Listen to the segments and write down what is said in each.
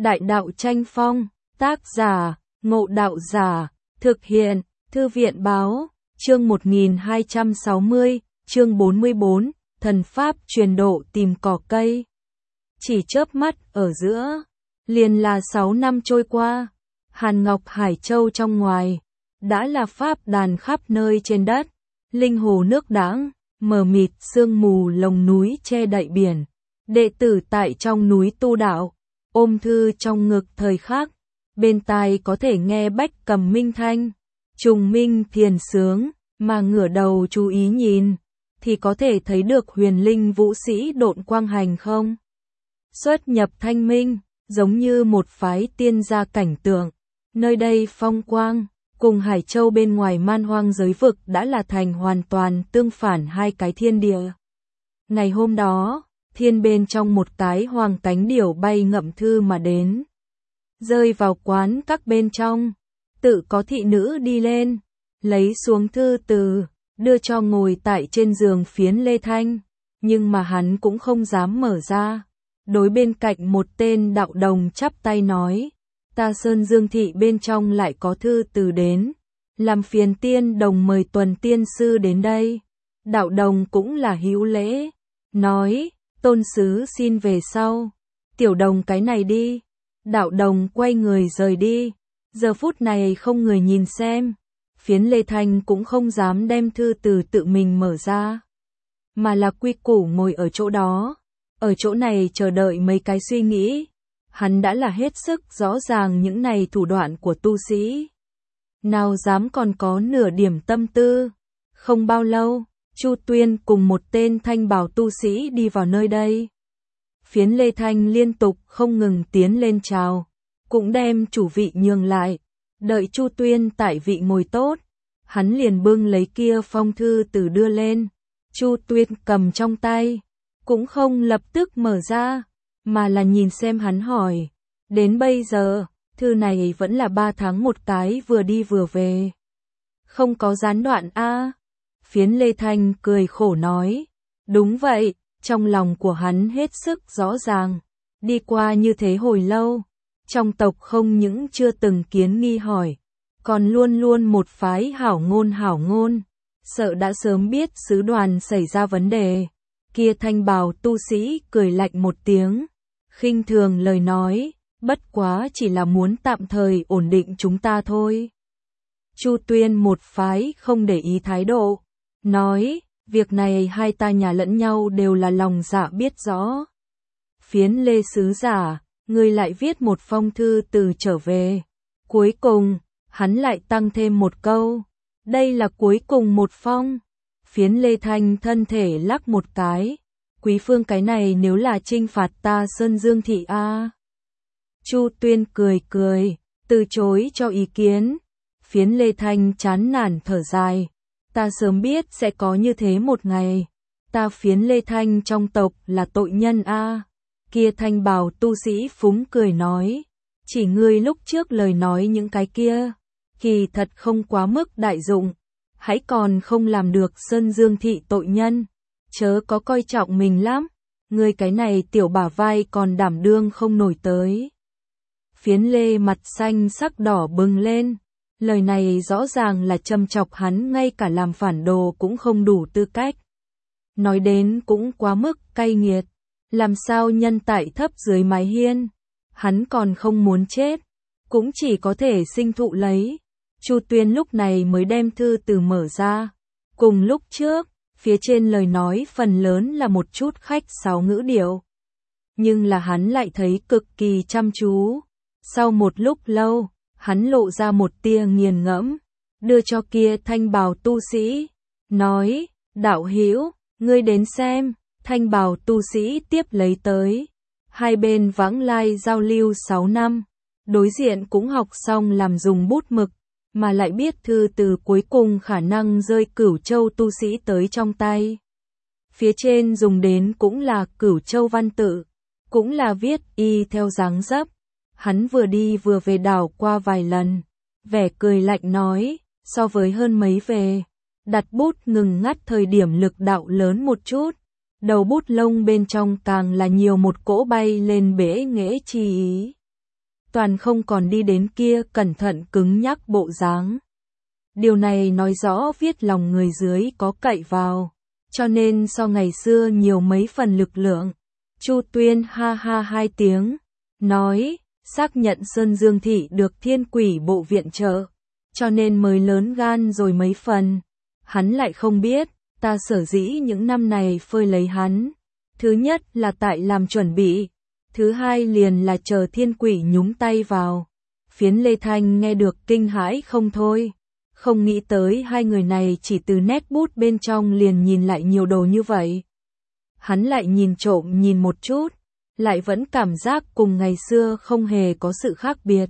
Đại đạo tranh phong, tác giả, Ngộ Đạo Giả, thực hiện, Thư viện báo, chương 1260, chương 44, thần pháp truyền độ tìm cỏ cây. Chỉ chớp mắt ở giữa, liền là 6 năm trôi qua, Hàn Ngọc Hải Châu trong ngoài, đã là pháp đàn khắp nơi trên đất, linh hồ nước đãng, mờ mịt sương mù lồng núi che đậy biển, đệ tử tại trong núi tu đạo, ôm thư trong ngực thời khắc, bên tai có thể nghe bách cầm minh thanh, trùng minh thiền sướng, mà ngửa đầu chú ý nhìn, thì có thể thấy được huyền linh vũ sĩ độn quang hành không. Xuất nhập thanh minh, giống như một phái tiên gia cảnh tượng, nơi đây phong quang, cùng Hải Châu bên ngoài man hoang giới vực đã là thành hoàn toàn tương phản hai cái thiên địa. Ngày hôm đó, thiên bên trong một cái hoàng cánh điểu bay ngậm thư mà đến. Rơi vào quán các bên trong, tự có thị nữ đi lên, lấy xuống thư từ, đưa cho ngồi tại trên giường Phiến Lê Thanh, nhưng mà hắn cũng không dám mở ra. Đối bên cạnh một tên đạo đồng chắp tay nói, ta Sơn Dương thị bên trong lại có thư từ đến, làm phiền tiên đồng mời Tuần tiên sư đến đây. Đạo đồng cũng là hữu lễ, nói, tôn sứ xin về sau, tiểu đồng cái này đi. Đạo đồng quay người rời đi, giờ phút này không người nhìn xem, Phiến Lê Thanh cũng không dám đem thư từ tự mình mở ra, mà là quy củ ngồi ở chỗ đó, ở chỗ này chờ đợi mấy cái suy nghĩ. Hắn đã là hết sức rõ ràng những này thủ đoạn của tu sĩ, nào dám còn có nửa điểm tâm tư. Không bao lâu, Chu Tuyên cùng một tên thanh bào tu sĩ đi vào nơi đây. Phiến Lê Thanh liên tục không ngừng tiến lên chào, cũng đem chủ vị nhường lại, đợi Chu Tuyên tại vị ngồi tốt, hắn liền bưng lấy kia phong thư từ đưa lên. Chu Tuyên cầm trong tay, cũng không lập tức mở ra, mà là nhìn xem hắn hỏi, đến bây giờ, thư này vẫn là 3 tháng một cái vừa đi vừa về. Không có gián đoạn a? Phiến Lê Thanh cười khổ nói, đúng vậy, trong lòng của hắn hết sức rõ ràng, đi qua như thế hồi lâu, trong tộc không những chưa từng kiến nghi hỏi, còn luôn luôn một phái hảo ngôn, sợ đã sớm biết sứ đoàn xảy ra vấn đề. Kia thanh bào tu sĩ cười lạnh một tiếng, khinh thường lời nói, bất quá chỉ là muốn tạm thời ổn định chúng ta thôi. Chu Tuyên một phái không để ý thái độ, nói, việc này hai ta nhà lẫn nhau đều là lòng dạ biết rõ. Phiến Lê sứ giả, người lại viết một phong thư từ trở về. Cuối cùng, hắn lại tăng thêm một câu, đây là cuối cùng một phong. Phiến Lê Thanh thân thể lắc một cái, quý phương cái này nếu là trinh phạt ta Sơn Dương thị a. Chu Tuyên cười, từ chối cho ý kiến. Phiến Lê Thanh chán nản thở dài, ta sớm biết sẽ có như thế một ngày, ta Phiến Lê Thanh trong tộc là tội nhân a. Kia thanh bào tu sĩ phúng cười nói, chỉ ngươi lúc trước lời nói những cái kia, kỳ thật không quá mức đại dụng, hãy còn không làm được Sơn Dương thị tội nhân, chớ có coi trọng mình lắm, ngươi cái này tiểu bả vai còn đảm đương không nổi tới. Phiến Lê mặt xanh sắc đỏ bừng lên, lời này rõ ràng là châm chọc hắn ngay cả làm phản đồ cũng không đủ tư cách. Nói đến cũng quá mức cay nghiệt, làm sao nhân tại thấp dưới mái hiên, hắn còn không muốn chết, cũng chỉ có thể sinh thụ lấy. Chu Tuyên lúc này mới đem thư từ mở ra, cùng lúc trước, phía trên lời nói phần lớn là một chút khách sáo ngữ điệu, nhưng là hắn lại thấy cực kỳ chăm chú. Sau một lúc lâu, hắn lộ ra một tia nghiền ngẫm, đưa cho kia thanh bào tu sĩ, nói, đạo hữu, ngươi đến xem. Thanh bào tu sĩ tiếp lấy tới, hai bên vãng lai giao lưu 6 năm, đối diện cũng học xong làm dùng bút mực, mà lại biết thư từ cuối cùng khả năng rơi Cửu Châu tu sĩ tới trong tay. Phía trên dùng đến cũng là Cửu Châu văn tự, cũng là viết y theo dáng dấp. Hắn vừa đi vừa về đảo qua vài lần, vẻ cười lạnh nói, so với hơn mấy về, đặt bút ngừng ngắt thời điểm lực đạo lớn một chút, đầu bút lông bên trong càng là nhiều một cỗ bay lên bể nghễ chi ý. toàn không còn đi đến kia cẩn thận cứng nhắc bộ dáng. Điều này nói rõ viết lòng người dưới có cậy vào, cho nên so ngày xưa nhiều mấy phần lực lượng. Chu Tuyên ha ha hai tiếng, nói, xác nhận Sơn Dương Thị được Thiên Quỷ Bộ viện trợ, cho nên mới lớn gan rồi mấy phần. Hắn lại không biết, ta sở dĩ những năm này phơi lấy hắn. Thứ nhất là tại làm chuẩn bị, thứ hai liền là chờ Thiên Quỷ nhúng tay vào. Phiến Lê Thanh nghe được kinh hãi không thôi, không nghĩ tới hai người này chỉ từ nét bút bên trong liền nhìn lại nhiều đồ như vậy. Hắn lại nhìn trộm nhìn một chút, lại vẫn cảm giác cùng ngày xưa không hề có sự khác biệt.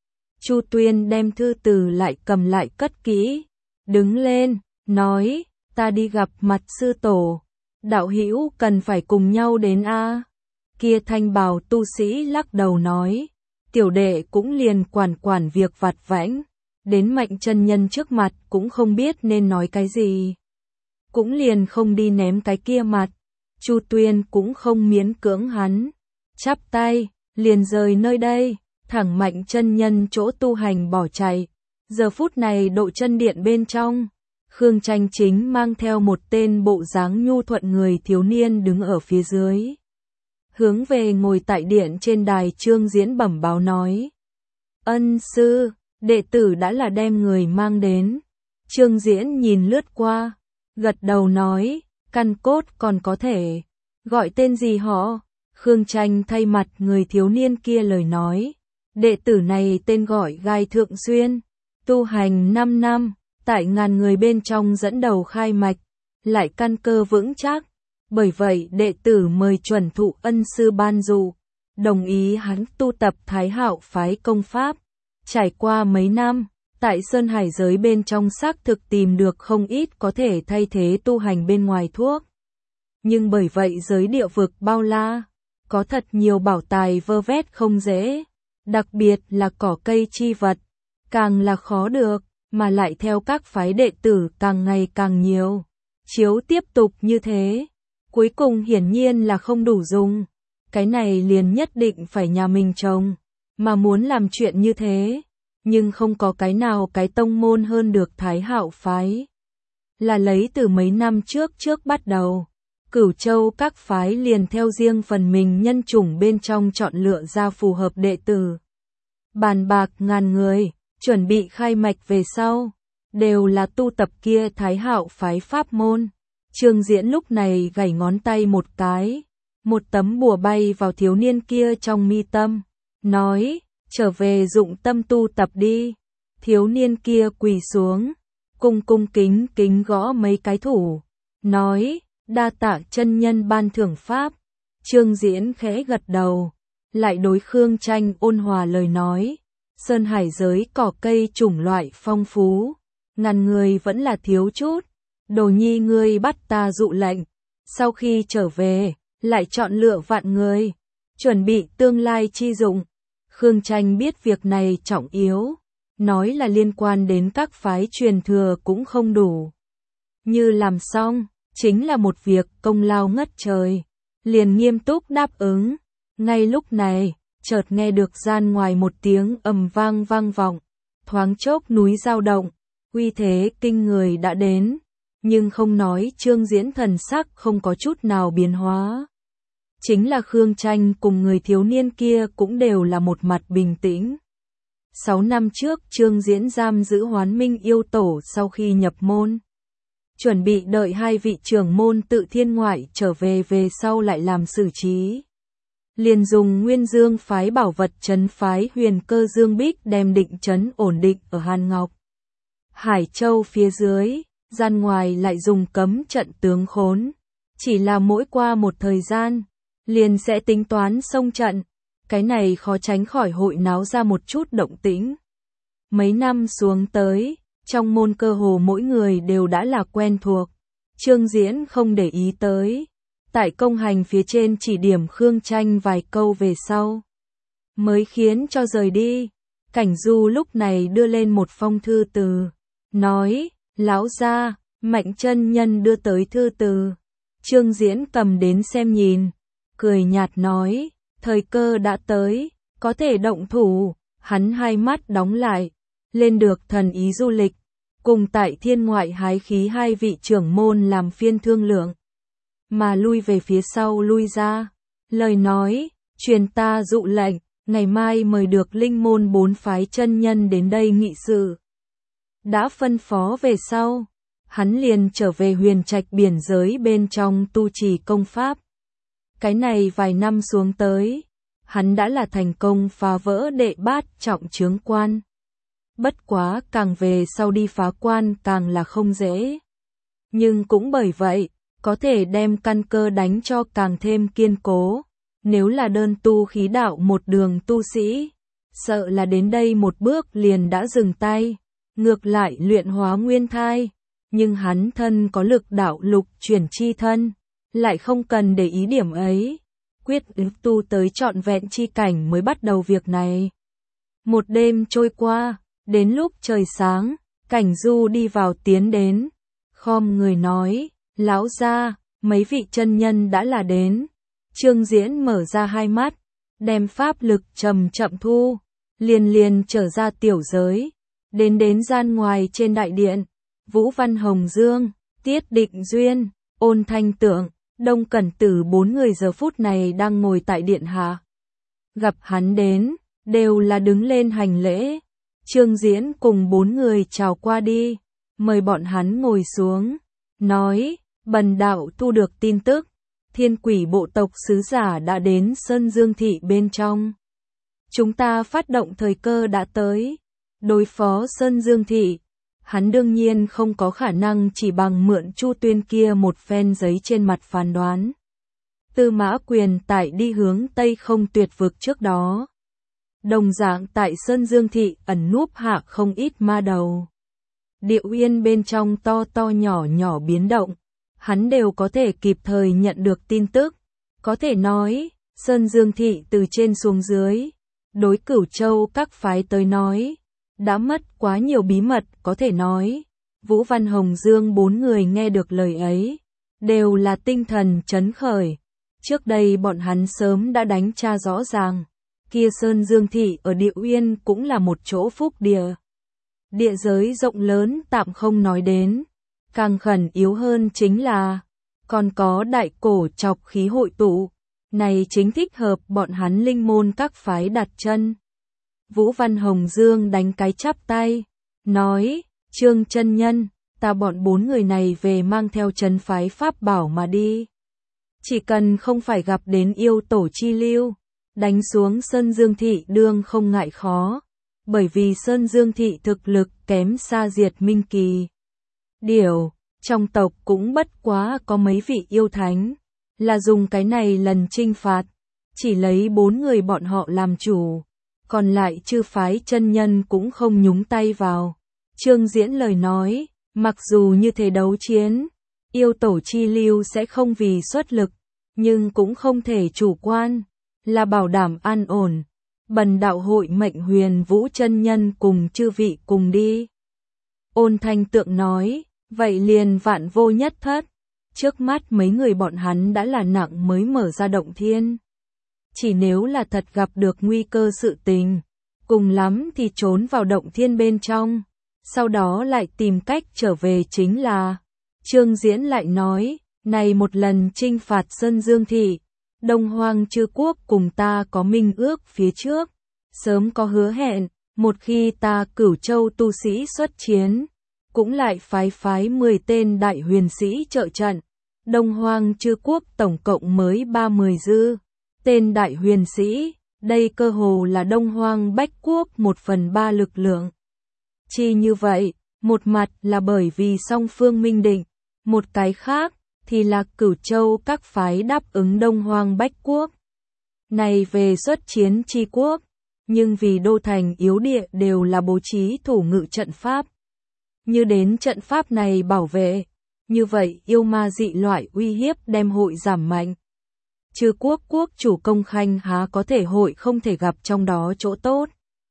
Chu Tuyên đem thư từ lại cầm lại cất kỹ, đứng lên, nói, ta đi gặp mặt sư tổ, đạo hữu cần phải cùng nhau đến a. Kia thanh bào tu sĩ lắc đầu nói, tiểu đệ cũng liền quản việc vặt vãnh, đến Mạnh chân nhân trước mặt cũng không biết nên nói cái gì. Cũng liền không đi ném cái kia mặt. Chu Tuyên cũng không miễn cưỡng hắn, chắp tay, liền rời nơi đây, thẳng Mạnh chân nhân chỗ tu hành bỏ chạy. Giờ phút này độ chân điện bên trong, Khương Tranh chính mang theo một tên bộ dáng nhu thuận người thiếu niên đứng ở phía dưới. Hướng về ngồi tại điện trên đài Trương Diễn bẩm báo nói. Ân sư, đệ tử đã là đem người mang đến. Trương Diễn nhìn lướt qua, gật đầu nói, căn cốt còn có thể. Gọi tên gì họ? Khương Tranh thay mặt người thiếu niên kia lời nói. Đệ tử này tên gọi Gai Thượng Xuyên, tu hành 5 năm, tại ngàn người bên trong dẫn đầu khai mạch, lại căn cơ vững chắc. Bởi vậy đệ tử mời chuẩn thụ ân sư ban dụ, đồng ý hắn tu tập Thái Hạo phái công pháp. Trải qua mấy năm, tại Sơn Hải giới bên trong xác thực tìm được không ít có thể thay thế tu hành bên ngoài thuốc. Nhưng bởi vậy giới địa vực bao la, có thật nhiều bảo tài vơ vét không dễ, đặc biệt là cỏ cây chi vật, càng là khó được, mà lại theo các phái đệ tử càng ngày càng nhiều. Chiếu tiếp tục như thế, cuối cùng hiển nhiên là không đủ dùng, cái này liền nhất định phải nhà mình trồng, mà muốn làm chuyện như thế, nhưng không có cái nào cái tông môn hơn được Thái Hạo phái. Là lấy từ mấy năm trước bắt đầu, Cửu Châu các phái liền theo riêng phần mình nhân chủng bên trong chọn lựa ra phù hợp đệ tử. Bàn bạc ngàn người, chuẩn bị khai mạch về sau, đều là tu tập kia Thái Hạo phái pháp môn. Trương Diễn lúc này gảy ngón tay một cái, một tấm bùa bay vào thiếu niên kia trong mi tâm, nói, trở về dụng tâm tu tập đi. Thiếu niên kia quỳ xuống, cung kính gõ mấy cái thủ, nói, đa tạ chân nhân ban thưởng pháp. Trương Diễn khẽ gật đầu, lại đối Khương Tranh ôn hòa lời nói, Sơn Hải giới cỏ cây chủng loại phong phú, ngàn người vẫn là thiếu chút. Đồ nhi ngươi bắt ta dụ lệnh, sau khi trở về, lại chọn lựa vạn người, chuẩn bị tương lai chi dụng. Khương Tranh biết việc này trọng yếu, nói là liên quan đến các phái truyền thừa cũng không đủ. Như làm xong, chính là một việc công lao ngất trời, liền nghiêm túc đáp ứng. Ngay lúc này, chợt nghe được gian ngoài một tiếng ầm vang vang vọng, thoáng chốc núi dao động, uy thế kinh người đã đến. Nhưng không nói Trương Diễn thần sắc không có chút nào biến hóa. Chính là Khương Tranh cùng người thiếu niên kia cũng đều là một mặt bình tĩnh. 6 năm trước Trương Diễn giam giữ Hoán Minh yêu tổ sau khi nhập môn. Chuẩn bị đợi hai vị trưởng môn tự thiên ngoại trở về sau lại làm xử trí. Liền dùng Nguyên Dương phái bảo vật trấn phái Huyền Cơ Dương Bích đem định trấn ổn định ở Hàn Ngọc. Hải Châu phía dưới. Gian ngoài lại dùng cấm trận tướng khốn, chỉ là mỗi qua một thời gian, liền sẽ tính toán xông trận, cái này khó tránh khỏi hội náo ra một chút động tĩnh. Mấy năm xuống tới, trong môn cơ hồ mỗi người đều đã là quen thuộc, Trương Diễn không để ý tới, tại công hành phía trên chỉ điểm Khương Tranh vài câu về sau, mới khiến cho rời đi. Cảnh Du lúc này đưa lên một phong thư từ, nói, lão gia, Mạnh chân nhân đưa tới thư từ. Trương Diễn cầm đến xem nhìn, cười nhạt nói, thời cơ đã tới, có thể động thủ, hắn hai mắt đóng lại, lên được thần ý du lịch, cùng tại thiên ngoại hái khí hai vị trưởng môn làm phiên thương lượng, mà lui về phía sau lui ra, lời nói, truyền ta dụ lệnh, ngày mai mời được linh môn 4 phái chân nhân đến đây nghị sự. Đã phân phó về sau, hắn liền trở về huyền trạch biển giới bên trong tu trì công pháp. Cái này vài năm xuống tới, hắn đã là thành công phá vỡ đệ bát trọng chướng quan. Bất quá càng về sau đi phá quan càng là không dễ. Nhưng cũng bởi vậy, có thể đem căn cơ đánh cho càng thêm kiên cố. Nếu là đơn tu khí đạo một đường tu sĩ, sợ là đến đây một bước liền đã dừng tay, ngược lại luyện hóa nguyên thai. Nhưng hắn thân có lực đạo lục chuyển chi thân, lại không cần để ý điểm ấy. Quyết tu tới trọn vẹn chi cảnh mới bắt đầu việc này. Một đêm trôi qua, đến lúc trời sáng, Cảnh Du đi vào tiến đến, khom người nói, lão gia, mấy vị chân nhân đã là đến. Trương Diễn mở ra hai mắt, đem pháp lực chậm chậm thu, liền trở ra tiểu giới, đến gian ngoài trên đại điện. Vũ Văn Hồng Dương, Tiết Định Duyên, Ôn Thanh Tượng, Đông Cẩn Tử 4 người giờ phút này đang ngồi tại điện hạ. Gặp hắn đến, đều là đứng lên hành lễ. Trương Diễn cùng 4 người chào qua đi, mời bọn hắn ngồi xuống, nói, bần đạo thu được tin tức, Thiên Quỷ bộ tộc sứ giả đã đến Sơn Dương thị bên trong. Chúng ta phát động thời cơ đã tới, đối phó Sơn Dương thị. Hắn đương nhiên không có khả năng chỉ bằng mượn Chu Tuyên kia một phen giấy trên mặt phán đoán. Tư Mã Quyền tại đi hướng Tây Không Tuyệt vực trước đó. Đồng dạng tại Sơn Dương thị ẩn núp hạ không ít ma đầu. Địa uyên bên trong to to nhỏ nhỏ biến động, hắn đều có thể kịp thời nhận được tin tức. Có thể nói, Sơn Dương thị từ trên xuống dưới, đối Cửu Châu các phái tới nói, đã mất quá nhiều bí mật. Có thể nói, Vũ Văn Hồng Dương 4 người nghe được lời ấy, đều là tinh thần chấn khởi. Trước đây bọn hắn sớm đã đánh tra rõ ràng, kia Sơn Dương thị ở Địa Uyên cũng là một chỗ phúc địa. Địa giới rộng lớn tạm không nói đến, càng khẩn yếu hơn chính là, còn có đại cổ trọc khí hội tụ, này chính thích hợp bọn hắn linh môn các phái đặt chân. Vũ Văn Hồng Dương đánh cái chắp tay, nói, Trương chân nhân, ta bọn 4 người này về mang theo trấn phái pháp bảo mà đi. Chỉ cần không phải gặp đến yêu tổ chi lưu, đánh xuống Sơn Dương thị đương không ngại khó, bởi vì Sơn Dương thị thực lực kém xa Diệt Minh Kỳ. Điều, trong tộc cũng bất quá có mấy vị yêu thánh, là dùng cái này lần trinh phạt, chỉ lấy 4 người bọn họ làm chủ, còn lại chư phái chân nhân cũng không nhúng tay vào. Trương Diễn lời nói, mặc dù như thế đấu chiến, yêu tổ chi lưu sẽ không vì xuất lực, nhưng cũng không thể chủ quan, là bảo đảm an ổn. Bần đạo hội mệnh Huyền Vũ chân nhân cùng chư vị cùng đi. Ôn Thanh Tượng nói, vậy liền vạn vô nhất thất. Trước mắt mấy người bọn hắn đã là nặng mới mở ra động thiên. Chỉ nếu là thật gặp được nguy cơ sự tình, cùng lắm thì trốn vào động thiên bên trong, sau đó lại tìm cách trở về chính là. Trương Diễn lại nói, này một lần trinh phạt Sơn Dương thị, Đông Hoang Chư Quốc cùng ta có minh ước phía trước, sớm có hứa hẹn, một khi ta Cửu Châu tu sĩ xuất chiến, cũng lại phái 10 tên đại huyền sĩ trợ trận. Đông Hoang Chư Quốc tổng cộng mới 30 dư tên đại huyền sĩ, đây cơ hồ là Đông Hoang Bách Quốc 1/3 lực lượng. Chi như vậy, một mặt là bởi vì song phương minh định, một cái khác thì là Cửu Châu các phái đáp ứng Đông Hoang Bách Quốc. Này về xuất chiến chi quốc, nhưng vì đô thành yếu địa đều là bố trí thủ ngự trận pháp. Như đến trận pháp này bảo vệ, như vậy yêu ma dị loại uy hiếp đem hội giảm mạnh. Chư quốc quốc chủ công khanh há có thể hội không thể gặp trong đó chỗ tốt.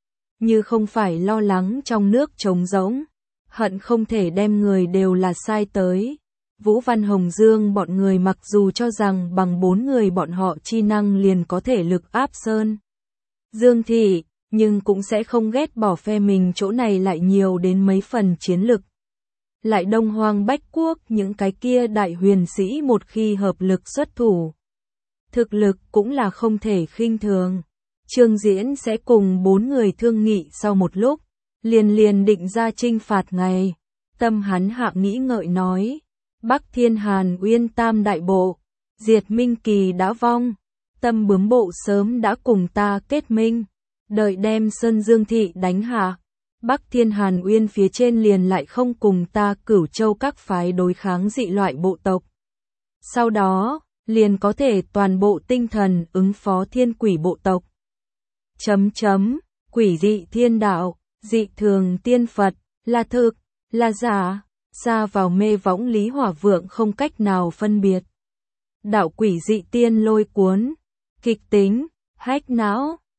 Như không phải lo lắng trong nước trống rỗng, hận không thể đem người đều là sai tới. Vũ Văn Hồng Dương bọn người mặc dù cho rằng bằng 4 người bọn họ chi năng liền có thể lực áp Sơn Dương Thị, nhưng cũng sẽ không ghét bỏ phe mình chỗ này lại nhiều đến mấy phần chiến lực. Lại Đông Hoang Bách Quốc những cái kia đại huyền sĩ một khi hợp lực xuất thủ. Thực lực cũng là không thể khinh thường. Trương Diễn sẽ cùng 4 người thương nghị sau một lúc, liền định ra chinh phạt ngày. Tâm hắn hạ nghĩ ngợi nói, Bắc Thiên Hàn Uyên Tam đại bộ, Diệt Minh Kỳ đã vong, Tâm Bướm bộ sớm đã cùng ta kết minh, đợi đem Sơn Dương Thị đánh hạ. Bắc Thiên Hàn Uyên phía trên liền lại không cùng ta Cửu Châu các phái đối kháng dị loại bộ tộc. Sau đó, liền có thể toàn bộ tinh thần ứng phó thiên quỷ bộ tộc. Quỷ dị thiên đạo, dị thường tiên Phật, là thực, là giả, xa vào mê võng Lý Hỏa Vượng không cách nào phân biệt. Đạo quỷ dị tiên lôi cuốn, kịch tính, hách não,